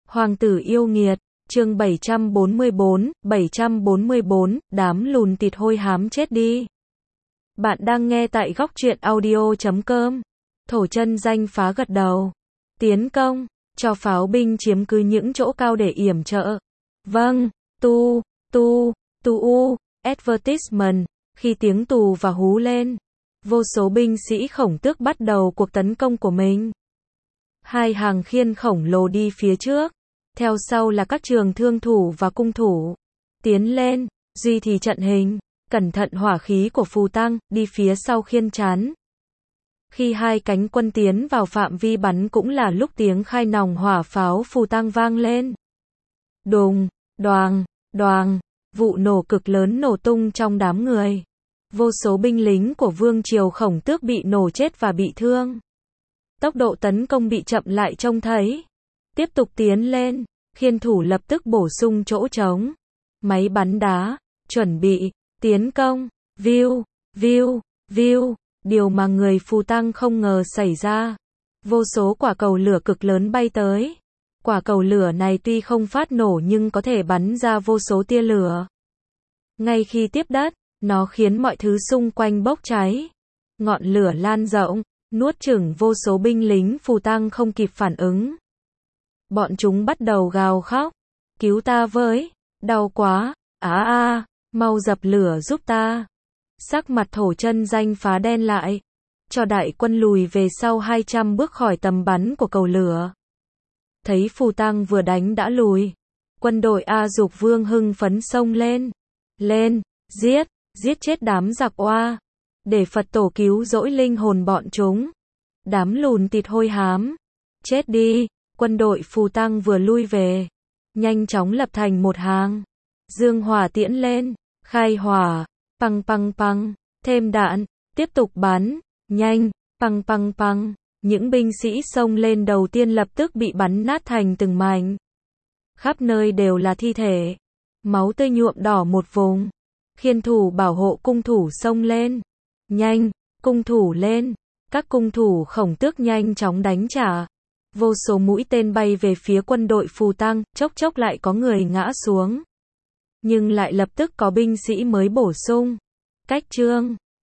Hoàng tử yêu nghiệt, chương 744, đám lùn tịt hôi hám chết đi. Bạn đang nghe tại góc truyện audio.com. Thổ chân danh phá gật đầu. Tiến công, cho pháo binh chiếm cứ những chỗ cao để yểm trợ. Vâng, advertisement, khi tiếng tù và hú lên, vô số binh sĩ Khổng Tước bắt đầu cuộc tấn công của mình. Hai hàng khiên khổng lồ đi phía trước, theo sau là các trường thương thủ và cung thủ. Tiến lên, duy trì trận hình, cẩn thận hỏa khí của phù tăng, đi phía sau khiên chắn. Khi hai cánh quân tiến vào phạm vi bắn cũng là lúc tiếng khai nòng hỏa pháo phù tăng vang lên. Đùng, đoàng, đoàng, vụ nổ cực lớn nổ tung trong đám người. Vô số binh lính của vương triều Khổng Tước bị nổ chết và bị thương. Tốc độ tấn công bị chậm lại trông thấy. Tiếp tục tiến lên, khiên thủ lập tức bổ sung chỗ trống. Máy bắn đá, chuẩn bị, tiến công, view, view, view. Điều mà người phù tăng không ngờ xảy ra. Vô số quả cầu lửa cực lớn bay tới. Quả cầu lửa này tuy không phát nổ nhưng có thể bắn ra vô số tia lửa. Ngay khi tiếp đất, nó khiến mọi thứ xung quanh bốc cháy. Ngọn lửa lan rộng, nuốt chửng vô số binh lính phù tăng không kịp phản ứng. Bọn chúng bắt đầu gào khóc. Cứu ta với, đau quá, mau dập lửa giúp ta. Sắc mặt thổ chân danh phá đen lại. Cho đại quân lùi về sau 200 bước khỏi tầm bắn của cầu lửa. Thấy phù tăng vừa đánh đã lùi. Quân đội A Dục Vương hưng phấn xông lên. Lên, giết chết đám giặc oa. Để Phật tổ cứu rỗi linh hồn bọn chúng. Đám lùn tịt hôi hám. Chết đi, quân đội phù tăng vừa lui về. Nhanh chóng lập thành một hàng. Dương hỏa tiễn lên, khai hỏa, păng, thêm đạn, tiếp tục bắn, nhanh, păng. Những binh sĩ xông lên đầu tiên lập tức bị bắn nát thành từng mảnh. Khắp nơi đều là thi thể. Máu tươi nhuộm đỏ một vùng. Khiên thủ bảo hộ cung thủ xông lên. Nhanh, cung thủ lên. Các cung thủ Khổng Tước nhanh chóng đánh trả. Vô số mũi tên bay về phía quân đội phù tăng, chốc lại có người ngã xuống. Nhưng lại lập tức có binh sĩ mới bổ sung. Cách chương